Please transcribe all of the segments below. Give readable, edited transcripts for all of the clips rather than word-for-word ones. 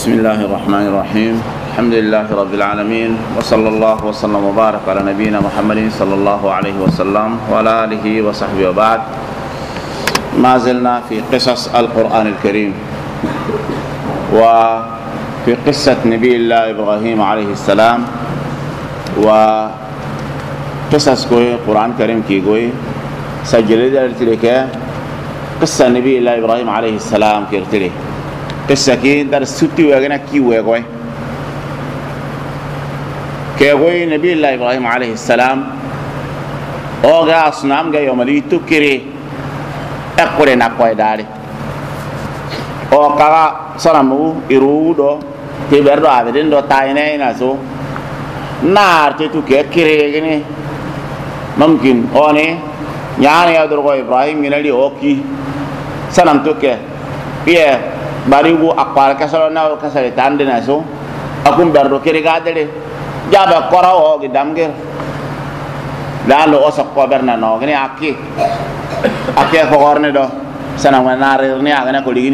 بسم الله الرحمن الرحيم. الحمد لله رب العالمين، وصلى الله وسلم وبارك على نبينا محمد صلى الله عليه وسلم وعلى آله وصحبه وبعد. ما زلنا في قصص القرآن الكريم، وفي قصة نبي الله إبراهيم عليه السلام، وقصص كوي قرآن الكريم كي كوي سجل ذلك قصة نبي الله إبراهيم عليه السلام كي ارتلي قصة كي در سوتي وغنا كي وغوي كي نبي الله إبراهيم عليه السلام اوغا أصنام غا يومالي تكري اقوري نقوي داري اوغا سلامو إرودو تبردو عبدين دو تايني ناسو نار تتو كي غني ممكن اوني يعني يدرغو إبراهيم ينالي اوكي سلام توكي بيه barigu akwal kasalo na kasale tande na so akum berdo kiri gadele jabe kora o gidamger lalo osa ko berna no gni akki ko gorne do sana manare ni agana ko ligini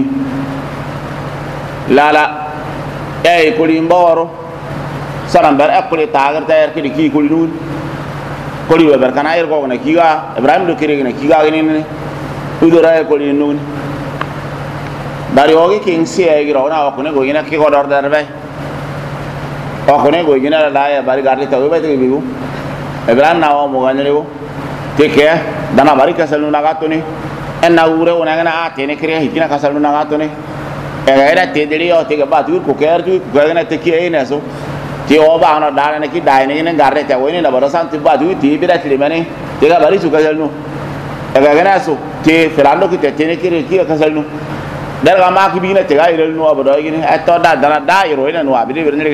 lala ko limboro sana ber akuli tagar tayer ki ko lidun ko li ber kana ir ko na kiga ibrahim do kiri na kiga gni ni udura ko lidun dari ogi king sia gira ona okune go ina ki godor darbe okune go ina la ya bari garli tawe ba te bigu ibrahim na o mo ganele go teke dana bari kasalu na gatoni enna ure ona ngana ate ne kriya hikina kasalu na gatoni era te deli o teke ba tu ko ker tu go ngana te ki ina so ti o ba na dana ne ki dai ne ne garre te wo ne la baro san ti ba tu ti bi da ti mane te ga bari su kasalu ega ngana so ti ferando ki te ne ki kasalu darga ma ki bina tega irel no abado gini ato da dana da iro ina no abidi berne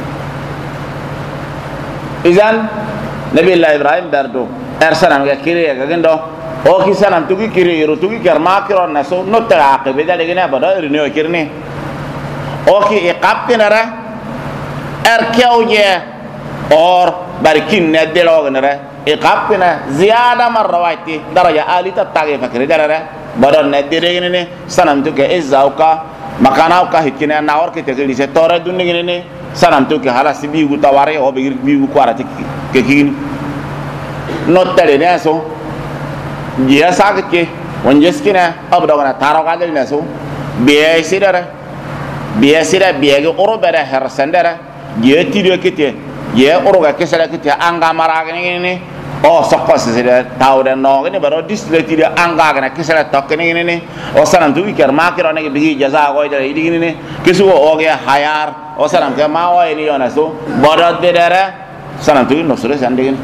izan nabi allah ibrahim dardo ersalam ga kire ga gendo o ki sanam tuki kire iro tuki kerma kiro naso no tega ke be da gini abado irne o kirni o ki iqabtinara erkeuje or barikin ne delo gnara iqabtina ziyada marrawati daraja alita tagi fakri darara badon ne dire ne sanam to ke izauka makana ka hikina na or ke te gili se tore dunni ne sanam to ke hala sibi gu taware o be bi gu kwara ke kin no tare ne so ya sa ke wonjes kina abdo na taro ga ne so be sidara be ge oro bere her sendara ye tidio kete ye oro ga kesala kete anga mara ne o sokko se tawde no ne baro disleti de anga na kisala tokkene ne o sanam tu ker makiro ne bi jaza go de idi ne kisu o ge hayar o sanam ke ma o ni ona so baro de dere sanam tu no sure sandin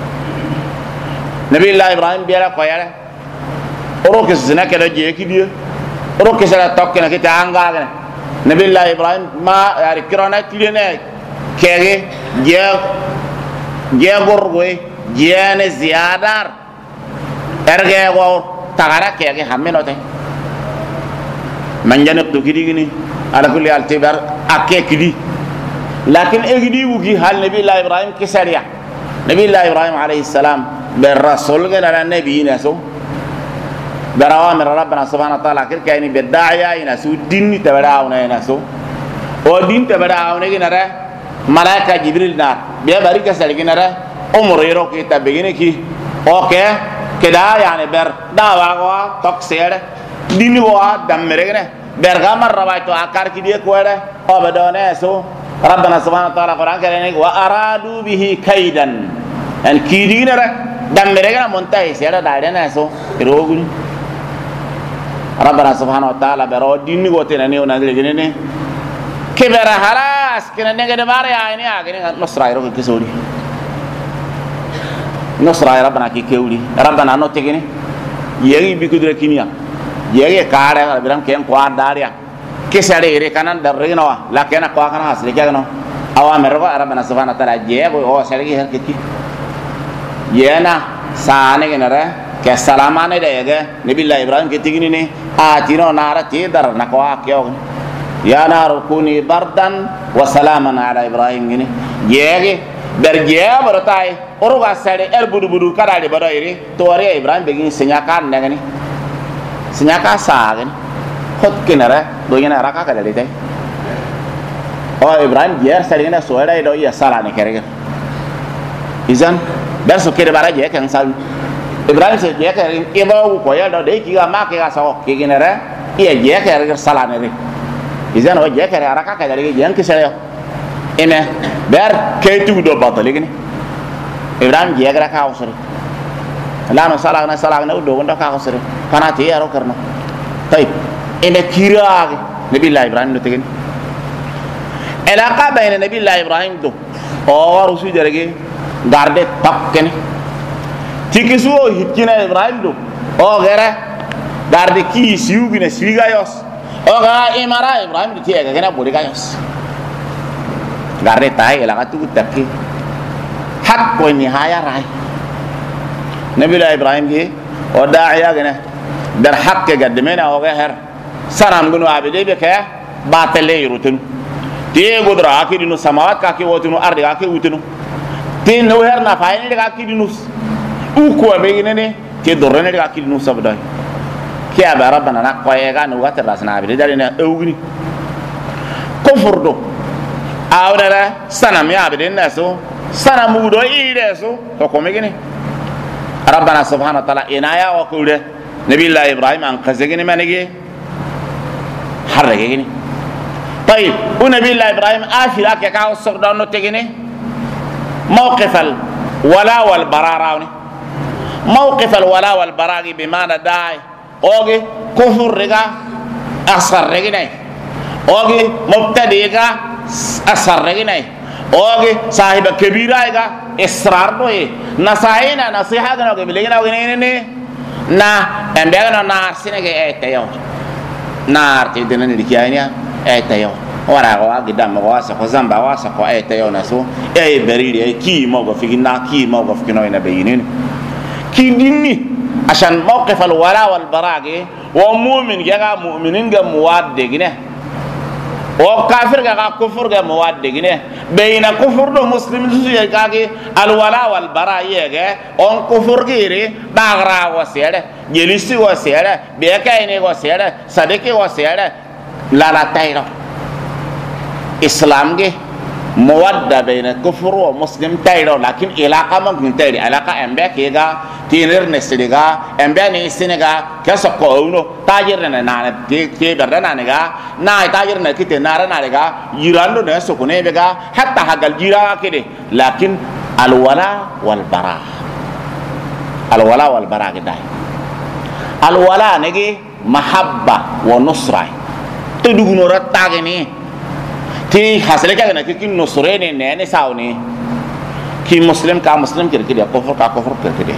nabi allah ibrahim biara ko yare oro ke zina ke de je ki die oro ke sala tokkene ke anga ne nabi allah ibrahim ma yari kirona tilene kege je gorgoy jene ziyadar erge go tagara kege hammeno te manjane to kidi gini ala kulli altibar akke kidi lakin egidi wugi hal nabi allah ibrahim kisariya nabi allah ibrahim alayhi salam ber rasul gana nabi naso barawa min rabbana subhanahu wa ta'ala kir kayni bedaya ina su dinni tabaraawna ina so o din tabaraawna gina ra malaika jibril na be barika salgina umur yero ki tabegine ki oke keda yani ber dawa go toksere dini go dammeregene berga marrawaitu akar ki die ko ere obadone so rabbana subhanahu wa ta'ala quran kare wa aradu bihi kaidan en kidinere dammeregene montai sera daidene so rogun rabbana subhanahu wa ta'ala bero dini go tenane ona gele ne kibera halas kene ngede mare ayni agene nosrairo ki sori nosra rabbana ki kewli rabbana no tegene yegi bi kudre kinia yegi kaare biram ken ko daria kesare ere kanan darrino la kena ko kana asle kagano awamir ko rabbana subhanahu wa ta'ala jego o sare ki hakki yena saane genara ke salamane dege nabiy ibrahim ke tigini ne atino nara ti dar na ko akyo ya naru kuni bardan wa salaman ala ibrahim gini yegi berje borotai oruga sare budu kadali bado iri tore ibrahim begin senyakan ngani senyaka sa kan hot kinara do yana raka kadali tai o Ibrahim jer sarina so era do ya sala ne kerege izan dar so kere bara je kan sal Ibrahim se je kere ibo ko ya do de ki ga ma ke ga so ki ginere iya je kere sala ne re izan o je kere araka ka dare je an kisere ene ber ke tu do batali gini Ibrahim je ga ka usre la no sala na do ndo ka usre kana ti yaro karna tayib ene kira nabi Allah Ibrahim do tegin علاقة بين نبي الله إبراهيم دو اور اسی جرگے گاردے تپ کنے تیکسو ہتکینا إبراهيم دو او غیرہ گاردے کی سیو گنے سیگا یوس او غیرہ امارا إبراهيم دو تیگا گنا بوڑی گا یوس گاردے تاہی علاقہ تو تکی حق کوئی نہایا رائے نبی الله إبراهيم کی اور داعیہ گنے در حق کے قدمین ہو گئے ہر سرام گنو عابدے بکے باطل لے روتن تي غدرا كي دينو سماوات كاكي وتنو ارض كاكي وتنو تي نوهر نافاين دي كاكي دينو او كو بيغنني تي دورن دي كاكي دينو سبداي كي ابا ربنا نقوي غا نو واتر راسنا بي دارينا اوغني كفر دو اودلا سنام يا بدين ناسو سنام دو ايدسو تو كوميغني ربنا سبحانه وتعالى انايا وقوله نبي الله ابراهيم ان قزغني منيغي حرغني طيب ونبي الله إبراهيم آخر أكيد كاو سردان نتجني موقف الولاء والبراء راوني موقف الولاء والبراء بمعنى داي أوجي كفر رجع أصر رجعي أوجي مبتدئ رجع أصر رجعي أوجي صاحب كبيرة رجع إصرار دوي نصائنا نصيحة كنا قبلنا وغنيني نا أمبيعنا نار سينك تياو نار تيدنا نركيانيا ايتايو ورا غوا قدام غواسا خزامبا واسا خو ايتايو ناسو اي بريري كي موقع فينا كي موقع فينا ينبينين كي ديني عشان موقف الولاء والبراء ومؤمن جا مؤمنين جا مواد دغنه وكافر جا كفر جا مواد دغنه بين كفر دو مسلم زي كاغي الولاء والبراء يجا اون كفر غيري باغرا وسيره جلسي وسيره بيكايني وسيره صديقي وسيره لا لا تايرو اسلام کے مودہ بین کفر و مسلم تايرو لكن علاقہ ممكن تايري علاقہ امبیا کیگا تینر نسلگا امبیا نیسنگا کیسا قونو تاجر نانا تی بردنا نگا نا تاجر نکتے نارا نارگا جیران لو نسو کنے بگا حتى حق الجيران كده لكن الولاء والبراء الولاء والبراء كده الولاء نجي محبة ونصرة تدعو رتاعني تي حاصل كأنه كي نصراني نهني ساوني كي مسلم كمسلم كده كفر كفر كده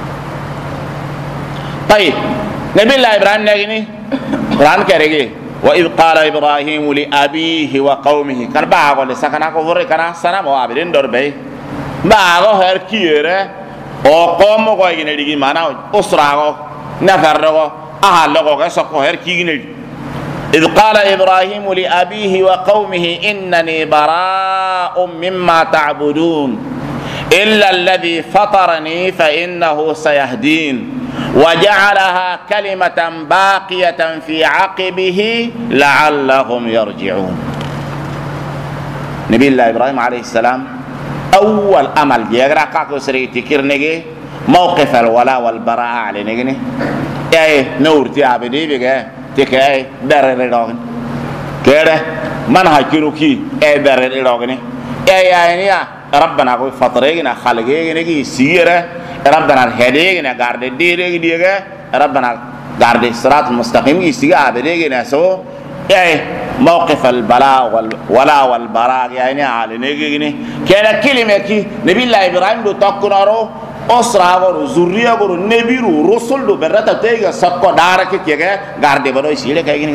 طيب نبي الله إبراهيم نجني قرآن كريجي وإذ قال إبراهيم لأبيه وقومه كان بعض لسكنا كفر كنا سنا موابدين دربي بعض هركيره وقوم وقايين ليجي معنا أسرعه نفره أهله كسكو هركيين إذ قال إبراهيم لأبيه وقومه إنني براء مما تعبدون إلا الذي فطرني فإنه سيهدين وجعلها كلمة باقية في عقبه لعلهم يرجعون نبي الله إبراهيم عليه السلام أول أمل يقرأ كاكو سريتي كيرنجي موقف الولاء والبراء على نجني أي نور تعبدي بقى تكاي دار الرجال كده من هاكيروكي أي دار الرجال أي يعني ربنا قوي فطرينا خالقينا كي سيرة ربنا الهدينا قارد ديري ديجا ربنا قارد الصراط المستقيم كي سيجا بديجنا سو أي موقف البلاء والولاء والبراء يعني على نيجيني كده كلمة كي نبي الله إبراهيم دو تكونارو أسرع ورو زوريا ورو نبيرو رسول دو برتا تيجا سكوا دارك كيجا قارد برو يسيره كيجيني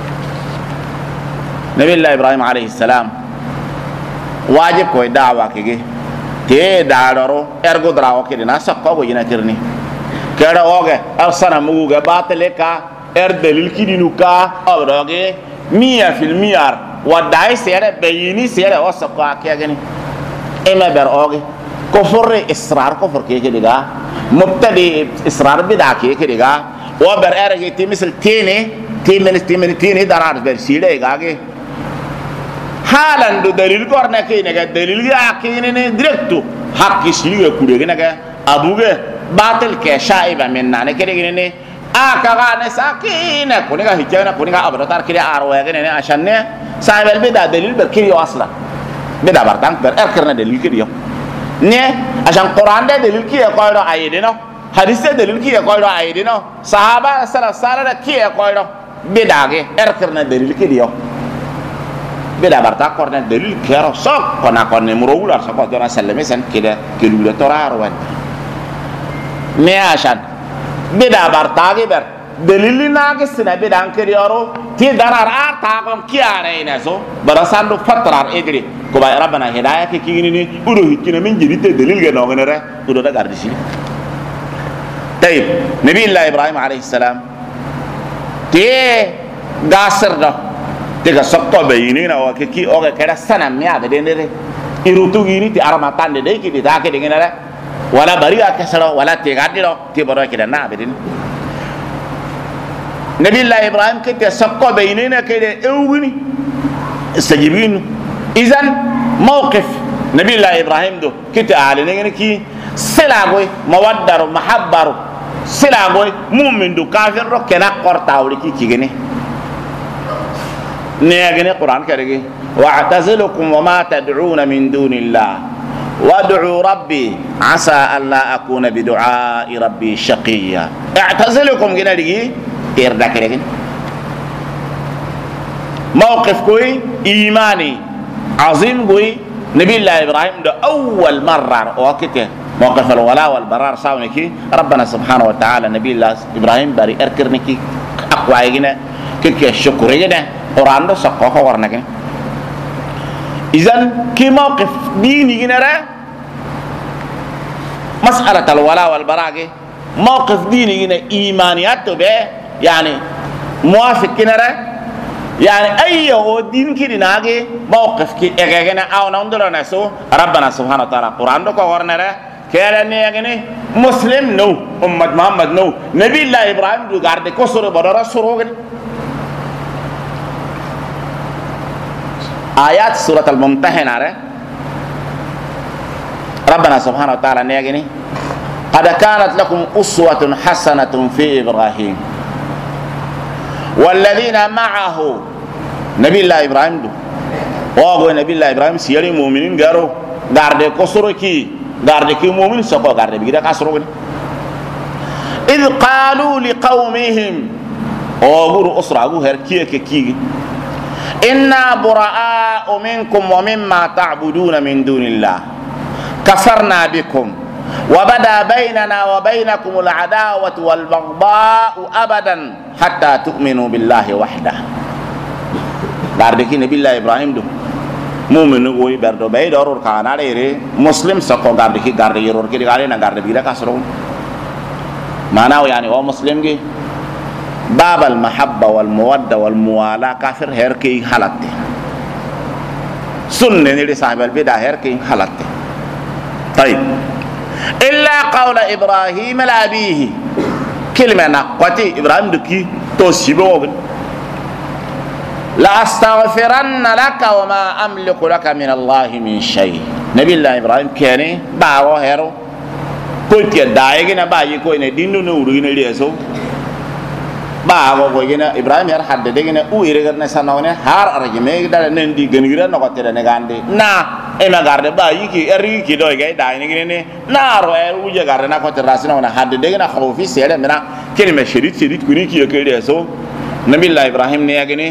نبي الله إبراهيم عليه السلام واجب کوئی دعوة كيجي تي دارو ارغو دراو كيرنا سكوا بوجينا كيرني كده اوغه ارسنا موغه باطلكا ار دليل كيدينوكا اوروغه 100% وداي سيره بيني سيره وسكوا كيجيني اما بر اوغه كفر إصرار كفر كيه كده مبتدئ إصرار بدع كيه كده وبر أرجع تمثل تيني دارات برسيلة إيجاجي halan do dalil korna ke ne ga dalil ya ke ne directo hakki siliga kude ne ga abuge batil ke shaiba min na ne ke ne akaga ne sakina kuni ga hijana kuni ga abratar kiri arwa ga ne ashanne sahibal bida dalil berkiri asla bida bartang ber erkerna dalil kiri yo ne ashan quran da dalil ki ko do ayidino hadis da dalil ki ko do ayidino sahaba sala ki ko do bida ge erkerna dalil kiri yo bida barta korna dalil kero sok kona konne murawula sok ko na sallame san kida kilula torarwan ne ashan bida bartage ber dalili nage sina bida ankeri yaro ti darar arta kom kiare ina so barasandu fatrar edri ko bay rabbana hidayah ke kini ni uro hikina min jirite dalil ge no ngene re udo da gardisi tayib nabi allah ibrahim alayhi salam te gasir do te ga sokko bayini na o ke ki o ga kera sana miya de dendere irutu gini ti aramatan de ki di ta ke de ngene re wala bariga kesalo wala te gadiro ti baro ke da na bedin nabi allah ibrahim ke te sokko bayinina ke de ewini istajibin idan mawqif nabi allah ibrahim do ke te alene ngene ki selagoy mawaddar mahabbar selagoy mu'min do kafir ro kena qortawli ki kigene ne agene quran karege wa'tazilukum wa ma tad'una min dunillah وادعوا ربي عسى ألا أكون بدعاء ربي شقيا اعتزلكم جنا لي إردك لكن موقف كوي إيماني عظيم كوي نبي الله إبراهيم ده أول مرة وقته موقف الولاء والبرار ساونكي ربنا سبحانه وتعالى نبي الله إبراهيم باري أركرنكي أقوى جنا كي الشكر جنا قرآن ده سقوه ورنكين إذن كي موقف ديني جنرا مسألة الولاء والبراء موقف ديني جنرا إيمانيات به يعني موافق جنرا يعني أي هو دين كي ناجي موقف كي إجانا أو نندر نسو ربنا سبحانه وتعالى قرآن ده كورنرا كيرني يعني مسلم نو أمة محمد نو نبي الله إبراهيم دو غارد كسر بدر سروغن آيات سورة الممتحنة ربنا سبحانه وتعالى نيجي قد كانت لكم أسوة حسنة في إبراهيم والذين معه نبي الله إبراهيم دو وأقول نبي الله إبراهيم سيري مؤمنين قالوا غارد كسركي غارد كي مؤمن سكوا غارد بيجي كسرون إذ قالوا لقومهم وأقول أسرع أقول هركيه كي إنا براء منكم ومما تعبدون من دون الله كفرنا بكم وبدا بيننا وبينكم العداوة والبغضاء أبدا حتى تؤمنوا بالله وحده باردكي نبي الله إبراهيم دو مؤمن وي بردو باي دورور كان عليه مسلم سكو باردكي غارد يرور كي غاري نا غارد بيلا كسرون معناه يعني هو مسلم جي باب المحبة والمودة والموالاة كافر هركي حالته سنة نري صاحب البدع هركي حالته طيب إلا قول إبراهيم لأبيه كلمة نقوتي إبراهيم دكي توسيبه لا أستغفرن لك وما أملك لك من الله من شيء نبي الله إبراهيم كيني باو هيرو قلت يا دايغنا باي كوينه دينو نورغنا ليسو باغو كوينا ابراهيم يار حد دغنا او يرغنا سناونه هار ارجمه دال نندي غنغيرا نغوتره نغاندي نا اما غارد باي كي اري كي دوي غاي داي نغني نا رو وجه غارد نا كوتر راسنا حد دغنا خوفي سيره منا كلمه شريط كوني كي يكيدسو نبي الله ابراهيم نيغني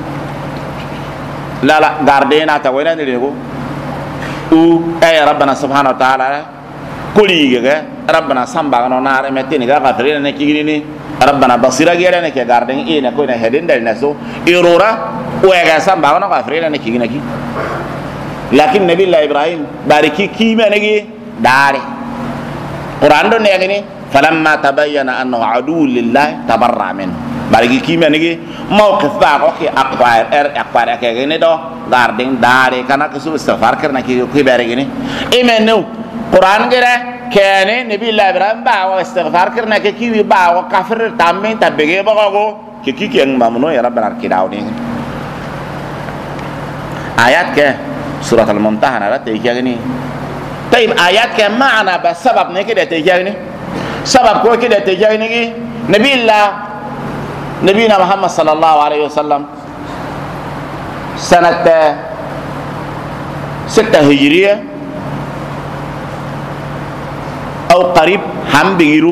لا غاردينا تا وينا نديغو او اي ربنا سبحانه وتعالى كوليغا ربنا سامباغنو نار متيني غافرين نكيغني ربنا بصيرا غيرنا كي غاردين اي نكونا هدين دال نسو ايرورا ويغا سامباغنو غافرين نكيغني لكن نبي الله ابراهيم باركي كيما نغي داري قران دو نيغني فلما تبين انه عدو لله تبرع منه باركي كيما نغي موقف باغو كي اقوار كيغني دو غاردين داري كانا كسو استغفار كرنا كي بارغني ايمنو قرآن كده كان نبي الله إبراهيم باو استغفار كرنا كي باو كافر تامين تبغي بقى كي كان ممنوع يا رب نركي داوني آيات ك سورة الممتحنة لا تيجي. طيب آيات ك معنى بس سبب نكده تيجي. سبب كوي كده تيجي نبينا محمد صلى الله عليه وسلم سنة 6 هجرية أو قريب هم بيرو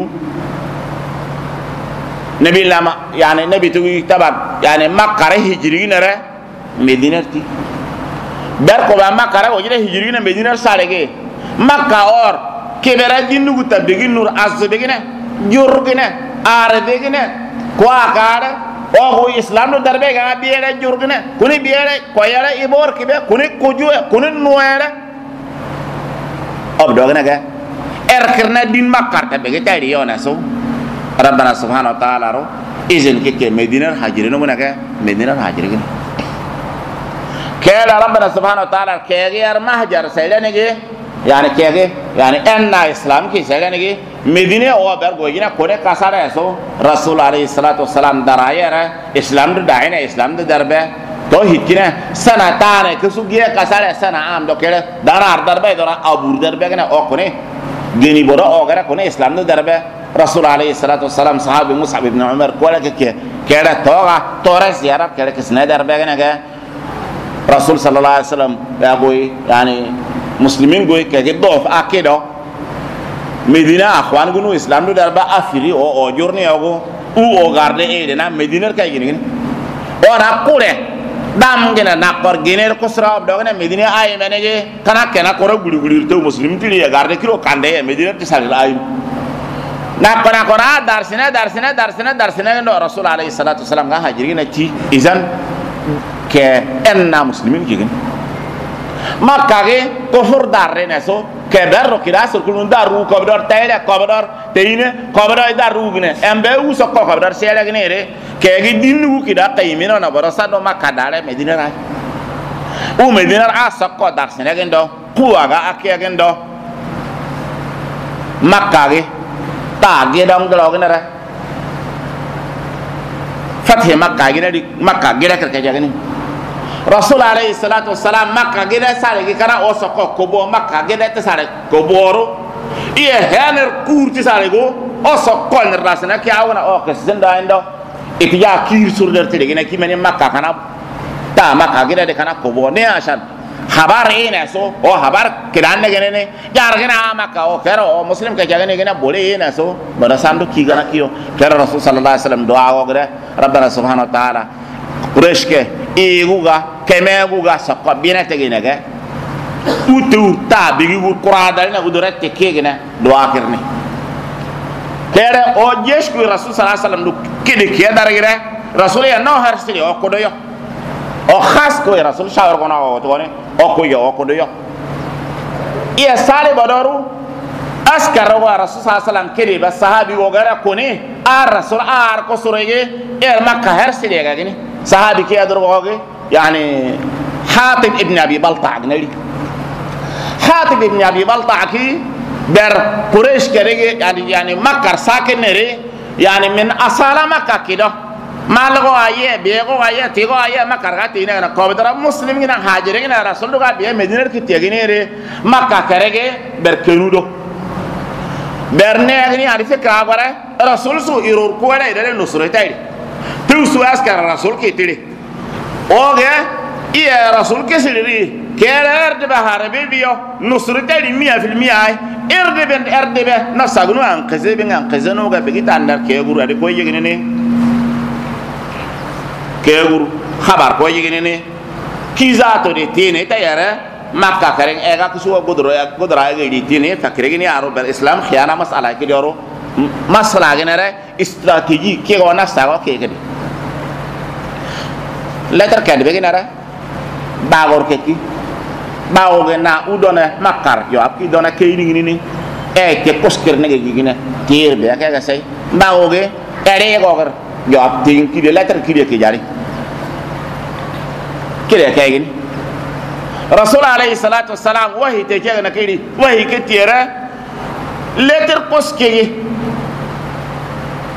نبي الله يعني نبي توي تبع يعني مكة هجرية نرى مدينة تي بركو مكة وجده هجرية مدينة سارجة مكة اور كبيرة جنو كتبين نور أزبيجنا جورجنا أرديجنا كواكار أو إسلام نو دربه كنا بيرة جورجنا كوني بيرة كويرة إبور كبير كوني كوجو كوني نويرة أب دوغنا كه إركرنا دين مكة تبعه تاريخ ناسو ربنا سبحانه وتعالى رو إذن كي مدينة هاجرين ومنا كه مدينة هاجرين كه ربنا سبحانه وتعالى كه غير مهجر سيلانه كه يعني كه يعني أن إسلام كي سيلانه كه مدينة أو برغوينا كونه كسر اسو رسول عليه الصلاة والسلام دراية را إسلام دو داينه إسلام دو دربه تو هيكنا سنة تانه كسوجيه كسر سنة عام دو كده دار دربه دورا أبور دربه كنا أو كونه جني برا أو كده كونه إسلام دو دربه رسول عليه الصلاة والسلام صحابي مصعب بن عمر كولا كده توغا زيارة كده كسنة دربه كنا كده رسول صلى الله عليه وسلم يقول يعني مسلمين قوي كده ضعف أكيد مدينة أخوان قنو إسلام دو دربا أفري أو جورني أو غاردة إيه دنا مدينة كاي جنين أنا كوره دام جنا ناقر جنير كسرة بدوغنا مدينة أي منجة كنا كورا غلو تو مسلم تلي غاردة كيلو كانده مدينة تسال أي ناقرا دارسنا إنه رسول عليه الصلاة والسلام كان هاجرين تي إذن كأننا مسلمين كيجن ما كاجي كفر دارين أسو كبر كده سركلون دارو كبر تايله كبر تينه كبر دارو غنه أمبه وسق كبر سيله غنه إيه كأجي دينه كده قيمينه نبرة دو ما كداره مدينة راي مدينة سق دارسنا غنده كواغا أكيا غنده ما كاجي تاجي دام كلاو غنه فتح مكة غنه دي مكة غيره كركجا غنه رسول عليه الصلاة والسلام مكة جدا سارك كنا أوسكو كوبو مكة جدا تسارك كوبورو إيه هنر كور تساركو أوسكو نراسنا كي أونا أوكس زندا عندو إتجاه كير سردر تلقينا كي مني مكة كنا تا مكة جدا ده كنا كوبو نه عشان خبر إيه نسو أو خبر كرانة كنا جار كنا مكة أو كرا أو مسلم كجانا كنا بولي إيه نسو برساندو كي كنا كيو كرا رسول صلى الله عليه وسلم دعاء وغيره ربنا سبحانه وتعالى قريش ke eguga kemeguga sakka bina tegina ke utu ta bigi gur qurada na gudorat te kegina do akirni kere o jesh ku rasul sallallahu alaihi wasallam du kidi ke daragire rasul ya no har sili o kodo yo o khas ko rasul shawar ko na o to ne o ko yo o kodo yo iya sale badoru askar wa rasul sallallahu alaihi wasallam kidi ba sahabi wo gara ko ne ar rasul ar ko surege er makka har sili ga gini صحابي كي أدروا يعني حاتم ابن أبي بلطع نري حاتم ابن أبي بلطع كي در قريش كريه يعني مكة ساكن نري يعني من أصل مكة كده ما لقوا أيه بيجوا أيه تيجوا أيه مكة كاتينا أنا كابدرا مسلم كنا هاجرين كنا رسول الله بيه مدينة كتيجين نري مكة كريه بركنودو برني أغني عارفة كابرة رسول سو يرور كوانا يدري نصرة تايري توسو أسكر الرسول كتير أوكي إيه الرسول كسيري كير بحر بيبيو نصرته المية في المية إردبه نفسه أنقذنو كبيت عندك كيغور هذا كوي يجيني كيغور خبر كوي يجيني كيزاتو دي تيني تياره مكة كرين إيجا كسوة قدرة يجي تيني فكريني أرو بالإسلام خيانة مسألة كده مسألة كده استراتيجي كي غوانا ساقو كي كده letter كده بيجي نرى باور كي باور كنا udona makar yo apki dona kayni ni ke kosker ne gina tier be ka say bawo ge ere gogor yo apti ki de letter ki de ki jari kire kay gini rasul alayhi salatu wassalam wahi te ke na kiri wahi ke tiera letter koske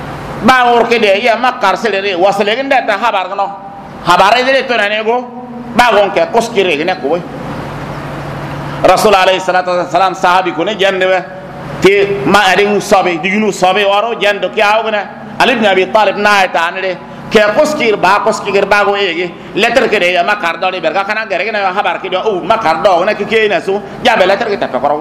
bawo ke de ya makar selere wasale genda ta habar no habare de to na nego bagon ke koskire ne ko rasul alayhi salatu wassalam sahabi ko ne jande te ma adin sabe diginu sabe waro jando ki awgna ali ibn abi talib na ta anede ke koskir bago ege letter ke de ya makar do berga kana gere na habar ki do o makar do na ki ke na so jabe letter ke ta ko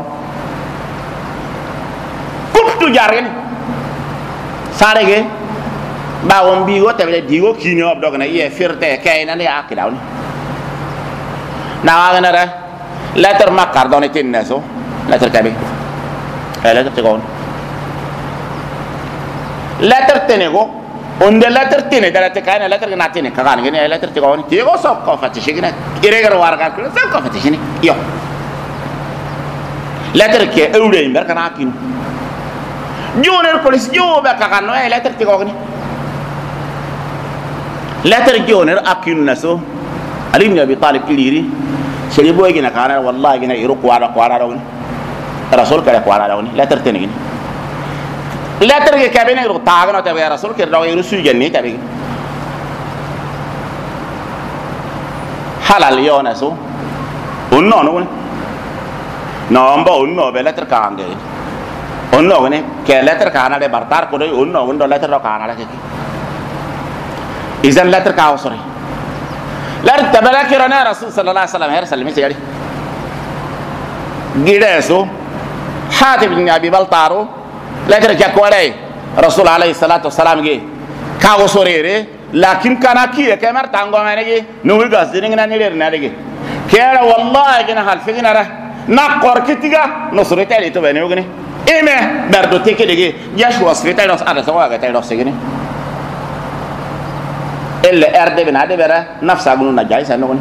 kuptu jargen sare ge bawon bi wote be digo kini obdo na ye firte kay na ne akidaw ni na wa na ra letter makar do ne tin so letter ke be letter te gon letter tenego onde letter tene dara te kayna letter na tene kagan ngene letter te gon ti go sok ko fati shigina iregar warga ko sok ko fati shini yo letter ke ewde imber kana kin joner police jobe kagan no letter te gon letter joner akin naso ali ibn abi talib kiliri sheri boy gina kana wallahi gina iru kwara ron rasul kala kwara ron letter tene gini letter ke kabine ro taagno tabe rasul ke do rusu jenni tabe halal yona so onno no no mbo onno be letter kaange onno ne ke letter kaana de bartar ko do onno gondo letter do kaana la ke izan letter ka usri letter tabala kirana rasul sallallahu alaihi wasallam her sallimi yari gide so hatib ibn abi baltaro letter jakwale rasul alayhi salatu wassalam ge kago sorere lakin kana kiye kamar tango manege no wiga siringa ni ler nalege kera wallahi gina hal figina ra na qorkitiga no sorete ali to bene ogni eme berdo teke dege yash wasfeta nos ada sawa ga tayro segini elle erde bina de bera nafsa gunu na jay sa no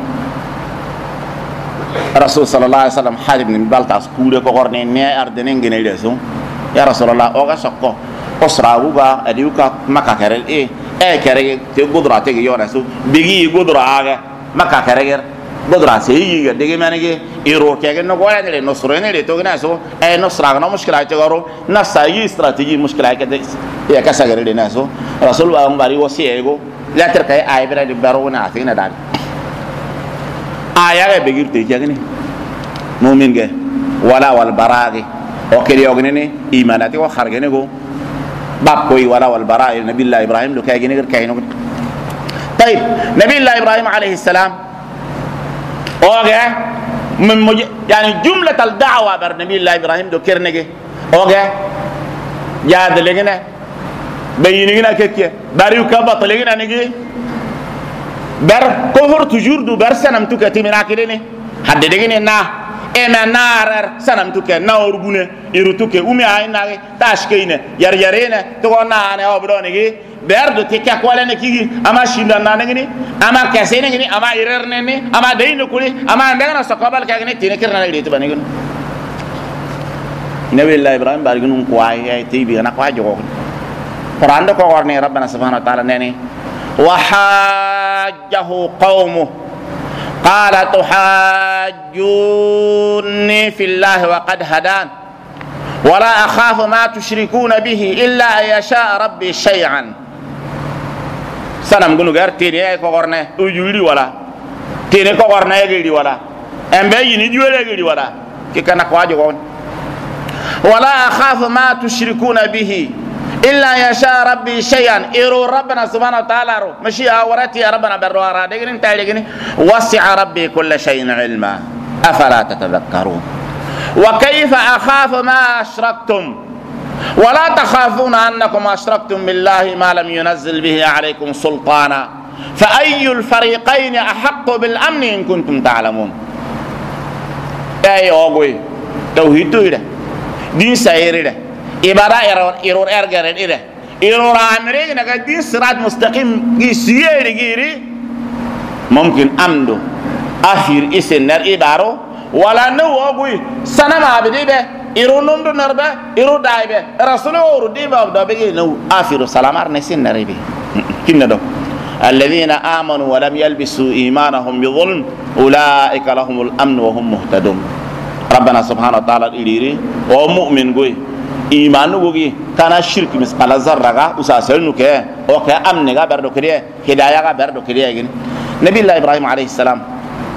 rasul sallallahu alaihi wasallam hadib ibn baltas kuure ko gorne ne arde ne ngene leso ya rasulullah oga sokko osrawuga adiuka makakere kere te godra te yona so bigi godra aga makakere godra se yi ga dege manege iro kege no goya ne no surene le to gna so no sraga no mushkila te garo na sayi strategy mushkila ke ya kasagere de na so rasulullah ngari wasiego la terkay ay bra di barona atina dal aya ga bigir te jagni mu'min ge wala wal baragi o kedi ognene imanati wa khargene go bab koy wala wal bara nabi allah ibrahim lo kay gene gar kay no tayib nabi allah ibrahim alayhi salam oge من يعني جملة الدعوة بر نبي الله إبراهيم دو كرنجي أوكي جاد لجنا بينينا كيكيه باريو كابا تلجنا نجي بر كفر تجور دو بر سنم تو كتي من أكيدني حد دجنا نا إما نار سنم تو كه نور بونه يروتو كه أمي عين ناقي تاشكينه يرينا تقولنا أنا أبرو نجي berdo te kya kwala ne kigi ama shinda na ngini ama kase ne ngini ama irer ne ni ama deino kuli ama ndana sakabal ka ngini tine kirna ile to banigin nabi allah ibrahim barginun ko ay tibi na ko ajo quran do ko warne rabbana subhanahu wa ta'ala neni wa hajjahu qaumu qala tuhajjunni fillahi wa qad hadan ولا أخاف ما تشركون به إلا أن يشاء ربي شيئا sanam gunu gar tene ay ko gorne o yuri wala tene ko gorne ay gidi wala embe yini diwele gidi wala ki kana ko ajo gon wala akhafu ma tushrikuna bihi illa yasha rabbi shay'an iru rabbana subhanahu wa ta'ala ru mashi awrati rabbana barru arade gin tayde gin wasi'a rabbi kull shay'in ilma afala tatadhakkarun wa kayfa akhafu ma ashraktum ولا تخافون أنكم أشركتم بالله ما لم ينزل به عليكم سلطانا فأي الفريقين أحق بالأمن إن كنتم تعلمون أي أوغوي توحيد إله دين سير إله إبادة إيرور إرجر إله إيرور أمريكا نقول دين صراط مستقيم سير غيري ممكن أمدو أخير إسنر إبارو ولا نو أوغوي سنما عبدي به iru nundu narba iru daibe rasul oru diba do be no afiru salamar ne sin naribi kinna do alladhina amanu wa lam yalbisu imanahum bi dhulm ulaika lahumul amn wa hum muhtadun rabbana subhanahu wa ta'ala iliri o mu'min goy imanu gogi kana shirk misqala zarraga usasal nuke o ka amne ga berdo kriye hidayah ga berdo kriye gin nabi allah ibrahim alayhi salam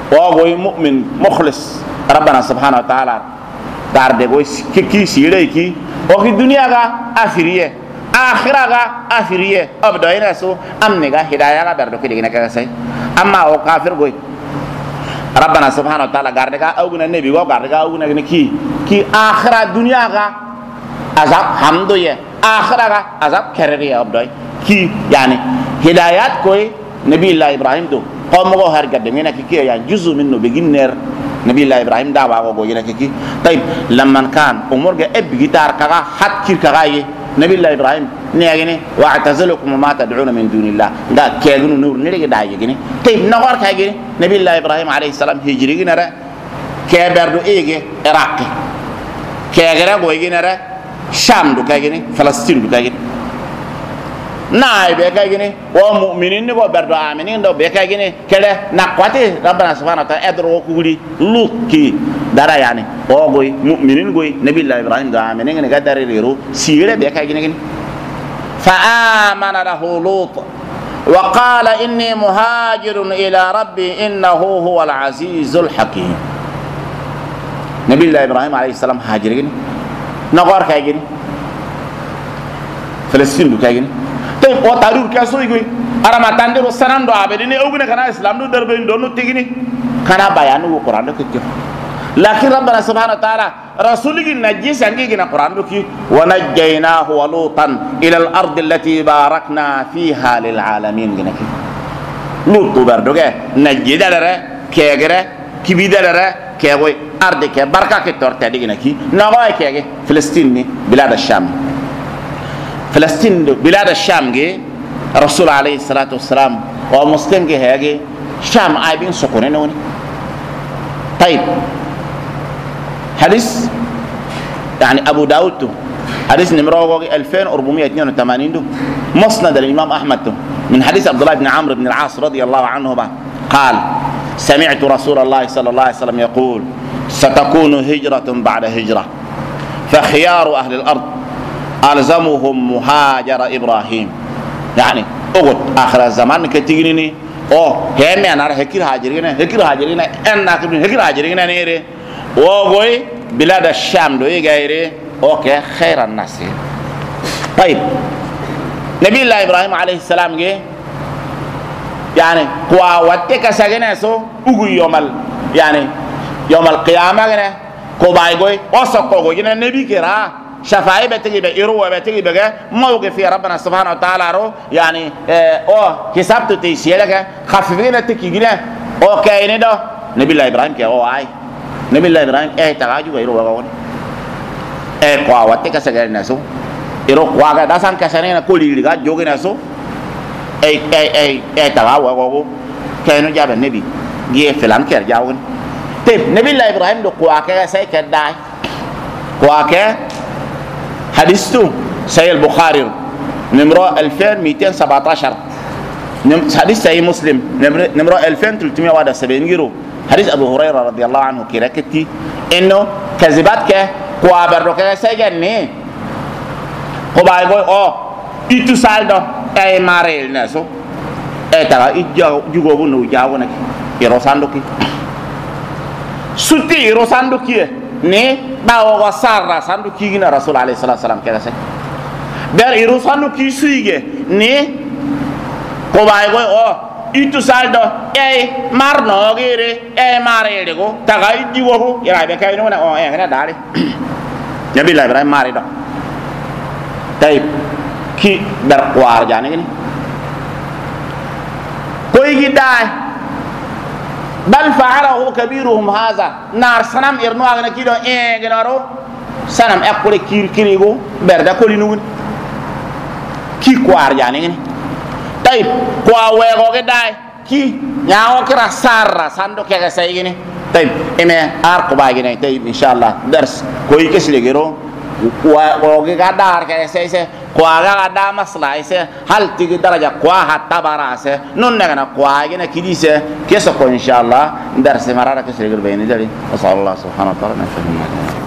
وغوي مؤمن مخلص ربنا سبحانه وتعالى دار de goy ki sire ki o ki dunya ga afiriye akhira ga afiriye abdo ina so amne ga hidayah ga berdo ki digina ka sai amma o kafir goy ربنا سبحانه وتعالى غاردغا اوغنا نبي غو غاردغا اوغنا كي اخره دنيا غا عذاب حمدويه اخره غا عذاب كرري ابدوي كي يعني هدايات كوي نبي الله ابراهيم دو قوم غو هر قدمنا كي يعني جزء منه بجنر نبي الله ابراهيم دا باغو غو كي طيب لما كان امور غا اب جيتار كغا حد كير كغا نبي الله ابراهيم نيغني واعتزلكم ما تدعون من دون الله دا كيغنو نور نيغي دا يغني طيب نغور كاغي نبي الله ابراهيم عليه السلام هجري نرا كبردو ايغي عراق كيغرا غويغي نرا شام دو كاغني فلسطين دو كاغني ناي بي كاغني ومؤمنين نبو بردو امنين دو بي كاغني كده نقواتي ربنا سبحانه وتعالى ادرو كولي لوكي دارا يعني اوغوي مؤمنين غوي نبي الله ابراهيم دا امنين ني غداري ريرو سيره بي كاغني فآمن له لوط وقال إني مهاجر إلى ربي إنه هو العزيز الحكيم نبي الله إبراهيم عليه السلام هاجرين نغار كاجين فلسطين دو كاجين طيب وتاريخ كاسو يقول أنا ما تندرو سنان دو عبدين أوغنا كنا إسلام دو دربين دونو تيجيني كنا بيانو القرآن دو كتير لكن ربنا سبحانه وتعالى رسوله نجيس عنك القرآن دوكي ونجيناه ولوطا إلى الأرض التي باركنا فيها للعالمين جنكي لوط بردوغه نجي دلره كيغره كبي دلره كيغوي أرض كي بركة كتورتا دي جنكي نغاي كيغي فلسطين بلاد الشام فلسطين بلاد الشام جي رسول عليه الصلاة والسلام ومسلم جي هيجي شام عايبين سكونين وني طيب حديث يعني أبو داود حديث نمره 2482 دو مسند الإمام أحمد من حديث عبد الله بن عمرو بن العاص رضي الله عنهما قال سمعت رسول الله صلى الله عليه وسلم يقول ستكون هجرة بعد هجرة فخيار أهل الأرض ألزمهم مهاجر إبراهيم يعني أقول آخر الزمان كتيرني هم أنا هكير هاجرين أنا هكير هاجرين نيري وغوي بلاد الشام دو يغيري اوكي خير الناس طيب نبي الله ابراهيم عليه السلام جه يعني قوا واتك سجنا سو اوغو يعني يوم القيامه غنا كو باي غوي وسكو غو جنا نبي كرا شفاعي بتجي بيرو بتجي بقى موقف في ربنا سبحانه وتعالى رو يعني حسابته تيسيلك خفيفين تكيغنا اوكي ندو نبي الله ابراهيم كي اي نبي الله إبراهيم تراجو غيره وغون قوا واتك سجل ناسو إيرو قوا كذا داسان كسرنا كل يلقى جوجي ناسو تراجو وغون كأنه جاب النبي جيه فلان كير جاون طيب نبي الله إبراهيم دو قوا كذا سي كدا قوا كذا حديثه سي البخاري نمرة 2217 حديث سي مسلم نمرة 2371 جيرو حديث أبو هريرة رضي الله عنه كيركتي إنه كذبات كه قوابر ركعة سجنني قبائل قوي itu saldo marel naso tara jugo bunu jawo nak irosando ki suti irosando ki ne bawo go sarra sandu ki gina rasul alayhi salatu wasalam kala se ber irosando ki suige ne qobay go itu saldo marno gere marel go taga jugo ko ira be kay no na kana dale nabi ibrahim mari do tayib ki dar war jani ni koy gi day bal fa'alahu kabiruhum hadha nar sanam irno agna kido gnaro sanam akure kirigo berda ko linu ki kwar jani ni tayib kwa wego gi day ki nyaawo kira sarra sando kega saygini tayib eme ar ko bagine tayib inshallah dars koy kesle gero ووجي قدار كيسه قواعد قدار مسلايسه هل تيجي درجة قوا حتى براسه نوننا قواعد كنا كديسه كيسه إن شاء الله درس مرارة كسر بيني داري وصلى الله سبحانه وتعالى نفهم